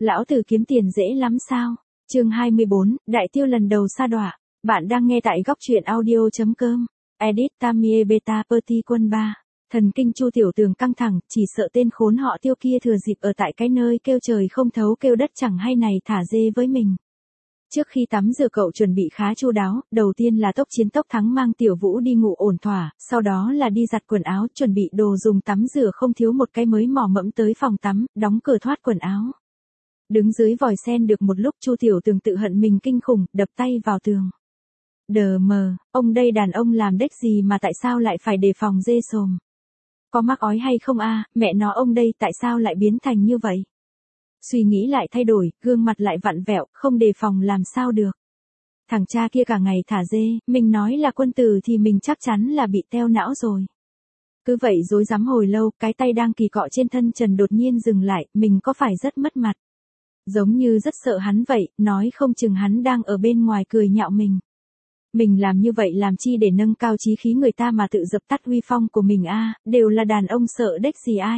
Lão tử kiếm tiền dễ lắm sao? Chương 24, Đại Tiêu lần đầu sa đọa. Bạn đang nghe tại góc truyện audio.com. Edit Tamie Beta Perti Quân 3. Thần kinh Chu Tiểu Tường căng thẳng, chỉ sợ tên khốn họ Tiêu kia thừa dịp ở tại cái nơi kêu trời không thấu kêu đất chẳng hay này thả dê với mình. Trước khi tắm rửa cậu chuẩn bị khá chu đáo, đầu tiên là tốc chiến tốc thắng mang Tiểu Vũ đi ngủ ổn thỏa, sau đó là đi giặt quần áo, chuẩn bị đồ dùng tắm rửa không thiếu một cái mới mò mẫm tới phòng tắm, đóng cửa thoát quần áo. Đứng dưới vòi sen được một lúc Chu Tiểu Tường tự hận mình kinh khủng, đập tay vào tường. Đờ mờ, ông đây đàn ông làm đếch gì mà tại sao lại phải đề phòng dê sồm? Có mắc ói hay không a? Mẹ nó ông đây tại sao lại biến thành như vậy? Suy nghĩ lại thay đổi, gương mặt lại vặn vẹo, không đề phòng làm sao được. Thằng cha kia cả ngày thả dê, mình nói là quân tử thì mình chắc chắn là bị teo não rồi. Cứ vậy rối rắm hồi lâu, cái tay đang kỳ cọ trên thân Trần đột nhiên dừng lại, mình có phải rất mất mặt? Giống như rất sợ hắn vậy, nói không chừng hắn đang ở bên ngoài cười nhạo mình. Mình làm như vậy làm chi để nâng cao chí khí người ta mà tự dập tắt uy phong của mình a, đều là đàn ông sợ đếch gì ai.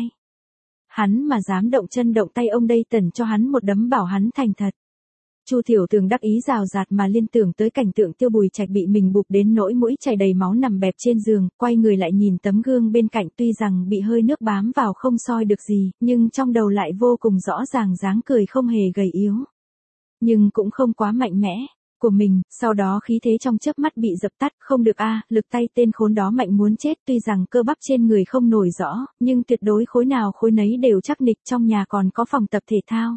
Hắn mà dám động chân động tay ông đây tẩn cho hắn một đấm bảo hắn thành thật. Chu Tiểu Tường đắc ý rào rạt mà liên tưởng tới cảnh tượng Tiêu Bùi Trạch bị mình bụp đến nỗi mũi chảy đầy máu nằm bẹp trên giường, quay người lại nhìn tấm gương bên cạnh tuy rằng bị hơi nước bám vào không soi được gì, nhưng trong đầu lại vô cùng rõ ràng dáng cười không hề gầy yếu. Nhưng cũng không quá mạnh mẽ của mình, sau đó khí thế trong chớp mắt bị dập tắt, không được a, lực tay tên khốn đó mạnh muốn chết, tuy rằng cơ bắp trên người không nổi rõ, nhưng tuyệt đối khối nào khối nấy đều chắc nịch, trong nhà còn có phòng tập thể thao.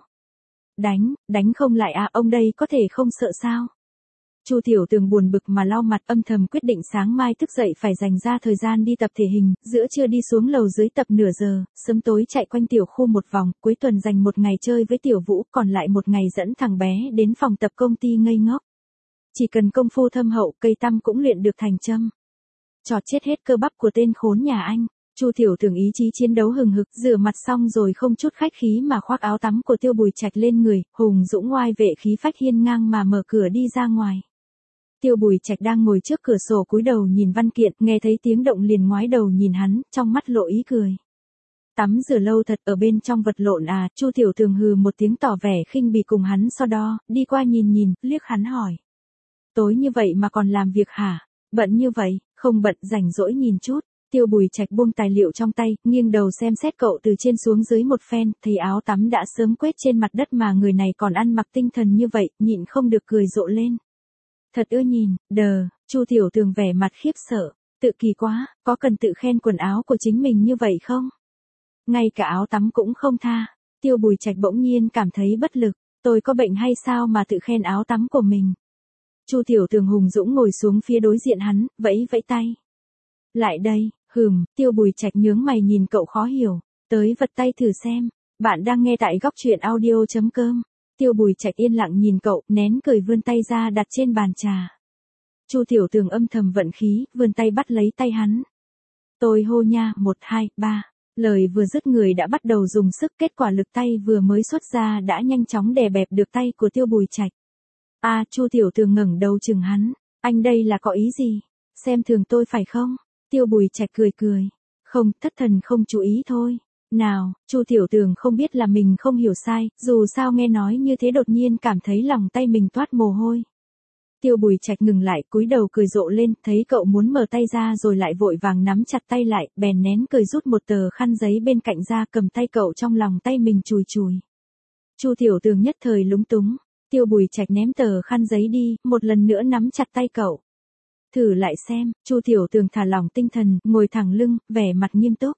Đánh không lại à, ông đây có thể không sợ sao? Chu Tiểu Tường buồn bực mà lau mặt, âm thầm quyết định sáng mai thức dậy phải dành ra thời gian đi tập thể hình, giữa trưa đi xuống lầu dưới tập nửa giờ, sớm tối chạy quanh tiểu khu một vòng, cuối tuần dành một ngày chơi với Tiểu Vũ, còn lại một ngày dẫn thằng bé đến phòng tập công ty ngây ngốc. Chỉ cần công phu thâm hậu, cây tăm cũng luyện được thành châm. Chọt chết hết cơ bắp của tên khốn nhà anh. Chu Tiểu Tường ý chí chiến đấu hừng hực, rửa mặt xong rồi không chút khách khí mà khoác áo tắm của Tiêu Bùi Trạch lên người, hùng dũng oai vệ khí phách hiên ngang mà mở cửa đi ra ngoài. Tiêu Bùi Trạch đang ngồi trước cửa sổ cúi đầu nhìn văn kiện, nghe thấy tiếng động liền ngoái đầu nhìn hắn, trong mắt lộ ý cười. Tắm rửa lâu thật ở bên trong vật lộn à? Chu Tiểu Tường hừ một tiếng tỏ vẻ khinh bỉ cùng hắn so đo, đi qua nhìn, liếc hắn hỏi. Tối như vậy mà còn làm việc hả? Bận như vậy, không bận rảnh rỗi nhìn chút. Tiêu Bùi Trạch buông tài liệu trong tay, nghiêng đầu xem xét cậu từ trên xuống dưới một phen, thấy áo tắm đã sớm quét trên mặt đất mà người này còn ăn mặc tinh thần như vậy, nhịn không được cười rộ lên. Thật ưa nhìn, Chu Tiểu Tường vẻ mặt khiếp sợ, tự kỳ quá, có cần tự khen quần áo của chính mình như vậy không? Ngay cả áo tắm cũng không tha. Tiêu Bùi Trạch bỗng nhiên cảm thấy bất lực, tôi có bệnh hay sao mà tự khen áo tắm của mình? Chu Tiểu Tường hùng dũng ngồi xuống phía đối diện hắn, vẫy tay. Lại đây, Tiêu Bùi Trạch nhướng mày nhìn cậu khó hiểu, tới vật tay thử xem. Bạn đang nghe tại góc truyện audio.com. Tiêu Bùi Trạch yên lặng nhìn cậu, nén cười vươn tay ra đặt trên bàn trà. Chu Tiểu Tường âm thầm vận khí, vươn tay bắt lấy tay hắn. Tôi hô nha, 1, 2, 3. Lời vừa dứt người đã bắt đầu dùng sức, kết quả lực tay vừa mới xuất ra đã nhanh chóng đè bẹp được tay của Tiêu Bùi Trạch. Chu Tiểu Tường ngẩng đầu chừng hắn, anh đây là có ý gì? Xem thường tôi phải không? Tiêu Bùi Trạch cười. Không, thất thần không chú ý thôi. Nào, Chu Tiểu Tường không biết là mình không hiểu sai, dù sao nghe nói như thế đột nhiên cảm thấy lòng tay mình toát mồ hôi. Tiêu Bùi Trạch ngừng lại, cúi đầu cười rộ lên, thấy cậu muốn mở tay ra rồi lại vội vàng nắm chặt tay lại, bèn nén cười rút một tờ khăn giấy bên cạnh ra, cầm tay cậu trong lòng tay mình chùi. Chu Tiểu Tường nhất thời lúng túng. Tiêu Bùi Trạch ném tờ khăn giấy đi, một lần nữa nắm chặt tay cậu. Thử lại xem. Chu Tiểu Tường thả lỏng tinh thần, ngồi thẳng lưng, vẻ mặt nghiêm túc.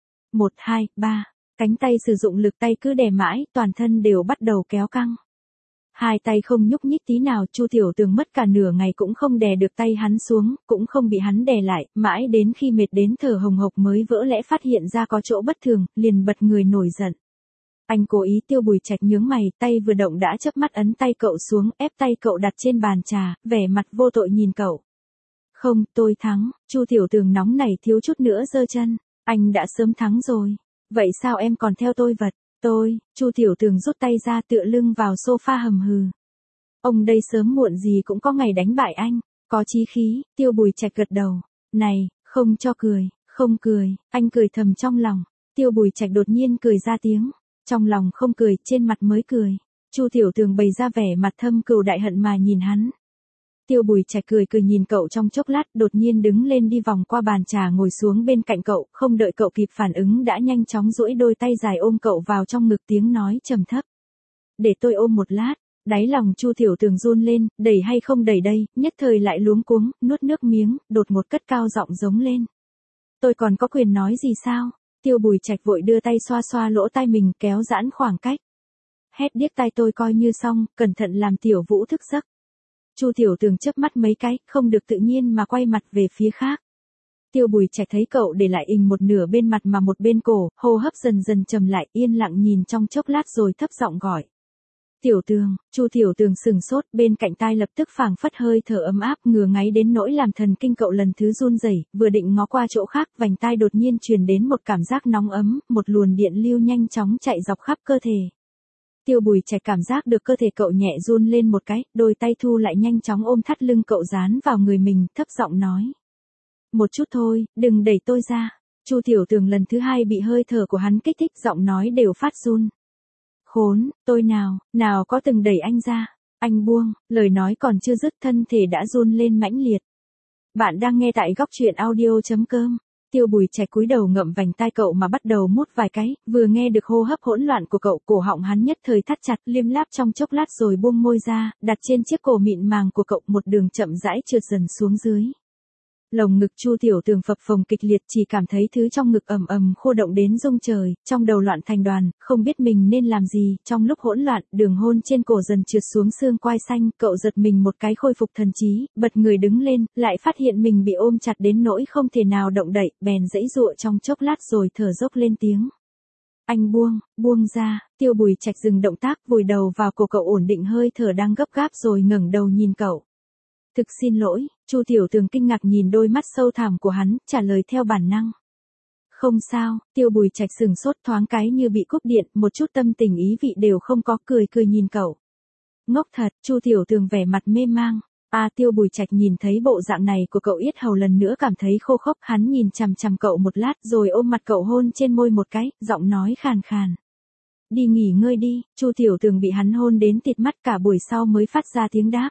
1, 2, 3. Cánh tay sử dụng lực tay cứ đè mãi, toàn thân đều bắt đầu kéo căng. Hai tay không nhúc nhích tí nào, Chu Tiểu Tường mất cả nửa ngày cũng không đè được tay hắn xuống, cũng không bị hắn đè lại, mãi đến khi mệt đến thở hồng hộc mới vỡ lẽ phát hiện ra có chỗ bất thường, liền bật người nổi giận. Anh cố ý. Tiêu Bùi Trạch nhướng mày, tay vừa động đã chớp mắt ấn tay cậu xuống, ép tay cậu đặt trên bàn trà, vẻ mặt vô tội nhìn cậu. Không, tôi thắng. Chu Tiểu Tường nóng nảy thiếu chút nữa giơ chân. Anh đã sớm thắng rồi. Vậy sao em còn theo tôi vật? Chu Tiểu Tường rút tay ra tựa lưng vào sofa hầm hừ. Ông đây sớm muộn gì cũng có ngày đánh bại anh. Có chí khí. Tiêu Bùi Trạch gật đầu. Này, không cho cười, không cười. Anh cười thầm trong lòng. Tiêu Bùi Trạch đột nhiên cười ra tiếng. Trong lòng không cười, trên mặt mới cười. Chu Tiểu Tường bày ra vẻ mặt thâm cừu đại hận mà nhìn hắn. Tiêu Bùi Trạch cười cười nhìn cậu trong chốc lát, đột nhiên đứng lên đi vòng qua bàn trà ngồi xuống bên cạnh cậu, không đợi cậu kịp phản ứng đã nhanh chóng duỗi đôi tay dài ôm cậu vào trong ngực, tiếng nói trầm thấp. Để tôi ôm một lát. Đáy lòng Chu Tiểu Tường run lên, đẩy hay không đẩy đây, nhất thời lại luống cuống, nuốt nước miếng, đột ngột cất cao giọng giống lên. Tôi còn có quyền nói gì sao? Tiêu Bùi Trạch vội đưa tay xoa xoa lỗ tai mình, kéo giãn khoảng cách. Hét điếc tai tôi coi như xong, cẩn thận làm Tiểu Vũ thức giấc. Chu Tiểu Tường chớp mắt mấy cái, không được tự nhiên mà quay mặt về phía khác. Tiêu Bùi Trạch thấy cậu để lại ình một nửa bên mặt mà một bên cổ, hô hấp dần dần trầm lại, yên lặng nhìn trong chốc lát rồi thấp giọng gọi. Tiểu Tường. Chu Tiểu Tường sừng sốt, bên cạnh tai lập tức phảng phất hơi thở ấm áp, ngứa ngáy đến nỗi làm thần kinh cậu lần thứ run rẩy, vừa định ngó qua chỗ khác, vành tai đột nhiên truyền đến một cảm giác nóng ấm, một luồng điện lưu nhanh chóng chạy dọc khắp cơ thể. Tiêu Bùi Trạch cảm giác được cơ thể cậu nhẹ run lên một cái, đôi tay thu lại nhanh chóng ôm thắt lưng cậu dán vào người mình, thấp giọng nói. Một chút thôi, đừng đẩy tôi ra. Chu Tiểu Tường lần thứ hai bị hơi thở của hắn kích thích, giọng nói đều phát run. Khốn, tôi nào có từng đẩy anh ra. Anh buông, lời nói còn chưa dứt thân thể đã run lên mãnh liệt. Bạn đang nghe tại góc truyện audio.com. Tiêu Bùi Trạch cúi đầu ngậm vành tai cậu mà bắt đầu mút vài cái, vừa nghe được hô hấp hỗn loạn của cậu, cổ họng hắn nhất thời thắt chặt, liêm láp trong chốc lát rồi buông môi ra, đặt trên chiếc cổ mịn màng của cậu, một đường chậm rãi trượt dần xuống dưới. Lồng ngực Chu Tiểu Tường phập phồng kịch liệt, chỉ cảm thấy thứ trong ngực ầm ầm khô động đến rung trời, trong đầu loạn thành đoàn, không biết mình nên làm gì. Trong lúc hỗn loạn, đường hôn trên cổ dần trượt xuống xương quai xanh, cậu giật mình một cái khôi phục thần trí, bật người đứng lên, lại phát hiện mình bị ôm chặt đến nỗi không thể nào động đậy, bèn giãy giụa trong chốc lát rồi thở dốc lên tiếng. Anh buông ra. Tiêu Bùi Trạch dừng động tác, vùi đầu vào cổ cậu, ổn định hơi thở đang gấp gáp rồi ngẩng đầu nhìn cậu. Thực xin lỗi. Chu Tiểu Tường kinh ngạc nhìn đôi mắt sâu thẳm của hắn, trả lời theo bản năng. Không sao. Tiêu Bùi Trạch sừng sốt thoáng cái như bị cúp điện, một chút tâm tình ý vị đều không có, cười cười nhìn cậu. Ngốc thật. Chu Tiểu Tường vẻ mặt mê mang. Tiêu Bùi Trạch nhìn thấy bộ dạng này của cậu yết hầu lần nữa cảm thấy khô khốc, hắn nhìn chằm chằm cậu một lát rồi ôm mặt cậu hôn trên môi một cái, giọng nói khàn khàn. Đi nghỉ ngơi đi. Chu Tiểu Tường bị hắn hôn đến tịt mắt, cả buổi sau mới phát ra tiếng đáp.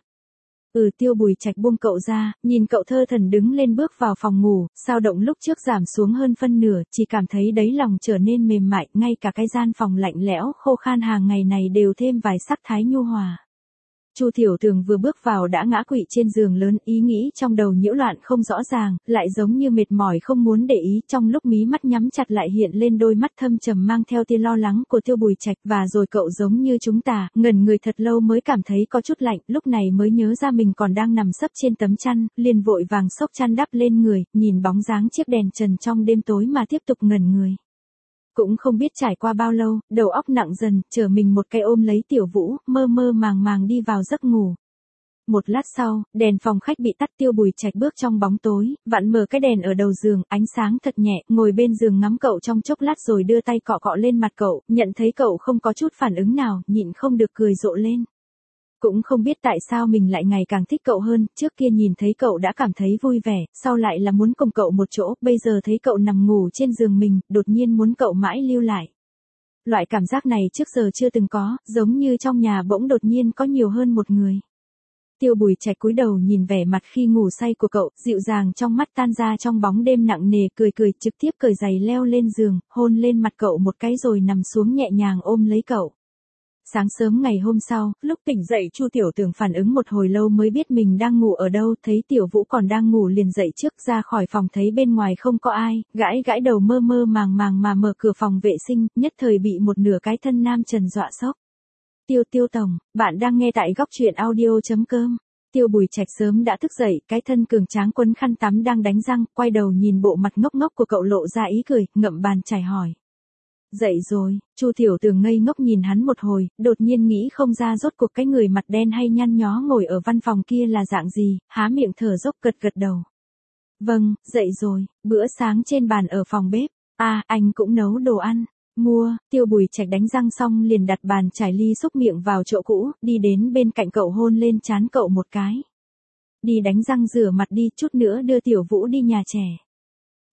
Tiêu Bùi Trạch buông cậu ra, nhìn cậu thơ thẩn đứng lên bước vào phòng ngủ, sao động lúc trước giảm xuống hơn phân nửa, chỉ cảm thấy đáy lòng trở nên mềm mại, ngay cả cái gian phòng lạnh lẽo khô khan hàng ngày này đều thêm vài sắc thái nhu hòa. Chu Tiểu Tường vừa bước vào đã ngã quỵ trên giường lớn, ý nghĩ trong đầu nhiễu loạn không rõ ràng, lại giống như mệt mỏi không muốn để ý, trong lúc mí mắt nhắm chặt lại hiện lên đôi mắt thâm trầm mang theo tia lo lắng của Tiêu Bùi Trạch, và rồi cậu giống như chúng ta, ngẩn người thật lâu mới cảm thấy có chút lạnh, lúc này mới nhớ ra mình còn đang nằm sấp trên tấm chăn, liền vội vàng xốc chăn đắp lên người, nhìn bóng dáng chiếc đèn trần trong đêm tối mà tiếp tục ngẩn người. Cũng không biết trải qua bao lâu, đầu óc nặng dần, chờ mình một cái ôm lấy Tiểu Vũ, mơ mơ màng màng đi vào giấc ngủ. Một lát sau, đèn phòng khách bị tắt, Tiêu Bùi Trạch bước trong bóng tối, vặn mở cái đèn ở đầu giường, ánh sáng thật nhẹ, ngồi bên giường ngắm cậu trong chốc lát rồi đưa tay cọ cọ lên mặt cậu, nhận thấy cậu không có chút phản ứng nào, nhịn không được cười rộ lên. Cũng không biết tại sao mình lại ngày càng thích cậu hơn, trước kia nhìn thấy cậu đã cảm thấy vui vẻ, sau lại là muốn cùng cậu một chỗ, bây giờ thấy cậu nằm ngủ trên giường mình, đột nhiên muốn cậu mãi lưu lại. Loại cảm giác này trước giờ chưa từng có, giống như trong nhà bỗng đột nhiên có nhiều hơn một người. Tiêu Bùi Trạch cúi đầu nhìn vẻ mặt khi ngủ say của cậu, dịu dàng trong mắt tan ra trong bóng đêm nặng nề, cười cười, trực tiếp cởi giày leo lên giường, hôn lên mặt cậu một cái rồi nằm xuống nhẹ nhàng ôm lấy cậu. Sáng sớm ngày hôm sau, lúc tỉnh dậy Chu Tiểu Tường phản ứng một hồi lâu mới biết mình đang ngủ ở đâu, thấy Tiểu Vũ còn đang ngủ liền dậy trước, ra khỏi phòng thấy bên ngoài không có ai, gãi đầu mơ mơ màng màng mà mở cửa phòng vệ sinh, nhất thời bị một nửa cái thân nam trần dọa sốc. Tiêu Tổng, bạn đang nghe tại góc truyện audio.com. Tiêu Bùi Trạch sớm đã thức dậy, cái thân cường tráng quấn khăn tắm đang đánh răng, quay đầu nhìn bộ mặt ngốc ngốc của cậu lộ ra ý cười, ngậm bàn chải hỏi. Dậy rồi. Chu Tiểu Tường ngây ngốc nhìn hắn một hồi, đột nhiên nghĩ không ra rốt cuộc cái người mặt đen hay nhăn nhó ngồi ở văn phòng kia là dạng gì, há miệng thở dốc gật đầu. Vâng, dậy rồi, bữa sáng trên bàn ở phòng bếp. Anh cũng nấu đồ ăn. Mua. Tiêu Bùi Trạch đánh răng xong liền đặt bàn chải ly xúc miệng vào chỗ cũ, đi đến bên cạnh cậu hôn lên trán cậu một cái. Đi đánh răng rửa mặt đi, chút nữa đưa Tiểu Vũ đi nhà trẻ.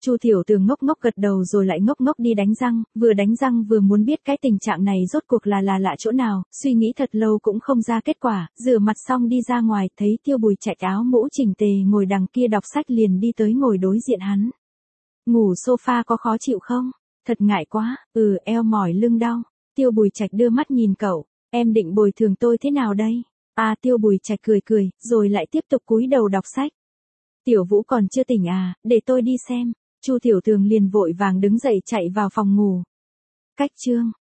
Chu Tiểu Tường ngốc ngốc gật đầu rồi lại ngốc ngốc đi đánh răng vừa muốn biết cái tình trạng này rốt cuộc là lạ chỗ nào, suy nghĩ thật lâu cũng không ra kết quả, rửa mặt xong đi ra ngoài, thấy Tiêu Bùi Trạch áo mũ chỉnh tề ngồi đằng kia đọc sách liền đi tới ngồi đối diện hắn. Ngủ sofa có khó chịu không? Thật ngại quá, eo mỏi lưng đau. Tiêu Bùi Trạch đưa mắt nhìn cậu, em định bồi thường tôi thế nào đây? Tiêu Bùi Trạch cười, rồi lại tiếp tục cúi đầu đọc sách. Tiểu Vũ còn chưa tỉnh để tôi đi xem. Chu Tiểu Tường liền vội vàng đứng dậy chạy vào phòng ngủ. Cách chương